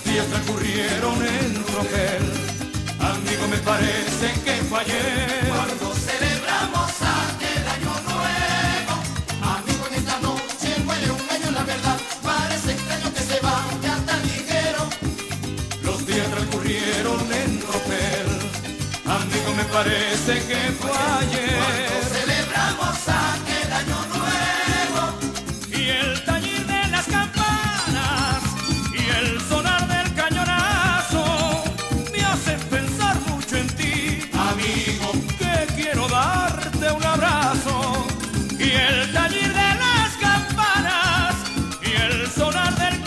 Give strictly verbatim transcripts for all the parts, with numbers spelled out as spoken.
días transcurrieron en tropel, amigo, me parece que fue ayer cuando celebramos aquel año nuevo. Amigo, en esta noche muere un año, la verdad parece extraño que se vaya tan ligero. Los días transcurrieron en tropel, amigo, me parece que fue ayer cuando celebramos aquel año nuevo. Y el tañir de las campanas y el sonar del cañonazo me hacen pensar mucho en ti, Amigo, que quiero darte un abrazo. Y el tañir de las campanas y el sonar del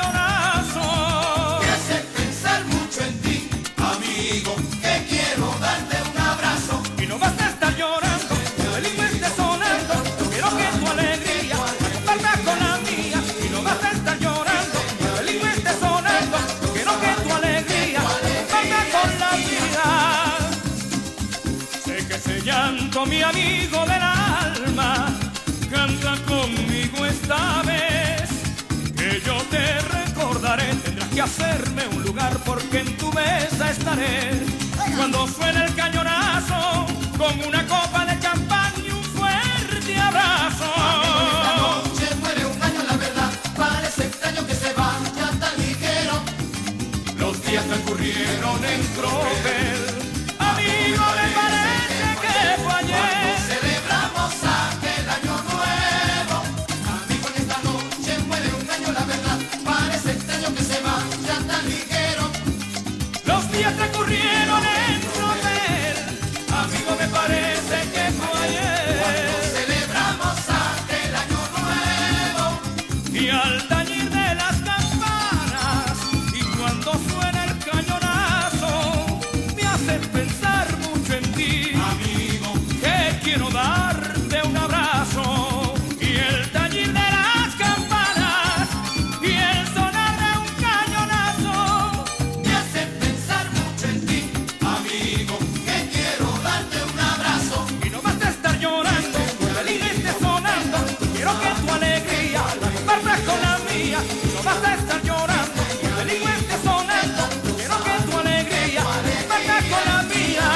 cañonazo me hace pensar mucho en ti, amigo, que quiero darte un abrazo. y no basta estar llorando, que el himno esté sonando, quiero que tu alegría la compartas con la mía. Y no basta estar llorando, que el himno esté sonando, quiero que tu alegría la compartas con la mía. Sé que ese llanto, mi amigo del alma, canta conmigo esta vez, que yo te recordaré. Tendrás que hacerme un lugar porque en tu mesa estaré cuando suene el cañonazo, con una copa de champán y un fuerte abrazo. Amigo, esta noche muere un año, la verdad parece extraño que se vaya tan ligero. Los días transcurrieron en tropel, amigo, me parece que fue ayer. Celebramos aquel año nuevo. Amigo, en esta noche muere un año, la verdad parece extraño que se vaya tan ligero. Los días transcurrieron en tropel, amigo, me parece que fue ayer. Celebramos aquel año nuevo. Y al tañir de las campanas y cuando suena el cañonazo me hace pensar mucho en ti, Amigo, que quiero darte un abrazo. Y el tañir de las campanas y el sonar de un cañonazo me hace pensar mucho en ti, amigo, que quiero darte un abrazo. y no basta estar llorando, que el himno esté sonando, quiero que tu alegría la compartas con la mía. Y no basta estar llorando, que el himno esté sonando, quiero que tu alegría la compartas con la mía.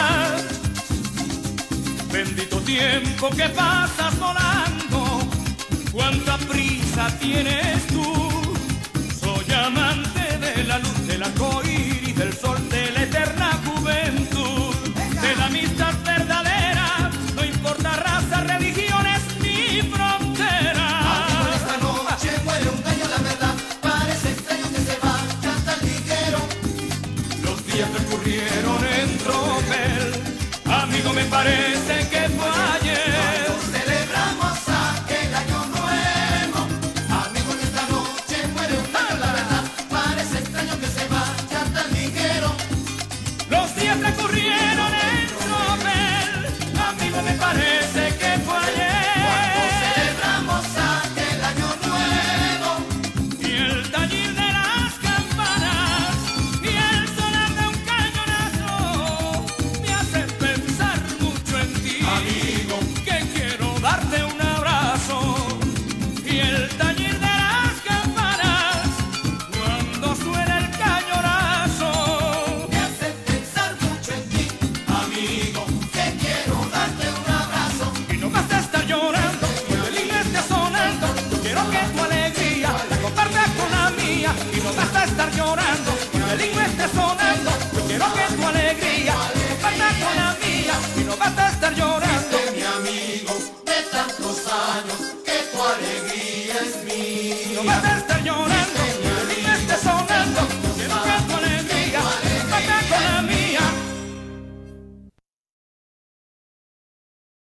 Bendito tiempo que pasas volando, cuánta prisa tienes tú. Soy amante de la luz del arcoíris, del sol, de la eterna juventud, de la amistad verdadera, no importa raza, religiones ni fronteras. Amigo, esta noche muere un año, la verdad parece extraño que se vaya tan ligero. Los días transcurrieron en tropel, amigo, me parece que fue ayer. Celebramos aquel año nuevo. Amigo, en esta noche muere un año, la verdad parece extraño que se vaya tan ligero. Los días transcurrieron en tropel, amigo, me parece que fue ayer. Celebramos aquel año nuevo. Y el tañir de las campanas y el sonar de un cañonazo me hacen pensar mucho en ti, Amigo, que quiero darte un abrazo. Y el tañir de las campanas cuando suena el cañonazo me hace pensar mucho en ti, amigo, que quiero darte un abrazo. y no basta estar llorando, cuando el himno esté sonando, quiero que tu alegría la compartas con la mía. Y no basta estar llorando, cuando el himno esté sonando, quiero que tu alegría la compartas con la mía. Y no basta estar llorando, De mi amigo de tantos años, que tu alegría es mía. no basta estar llorando.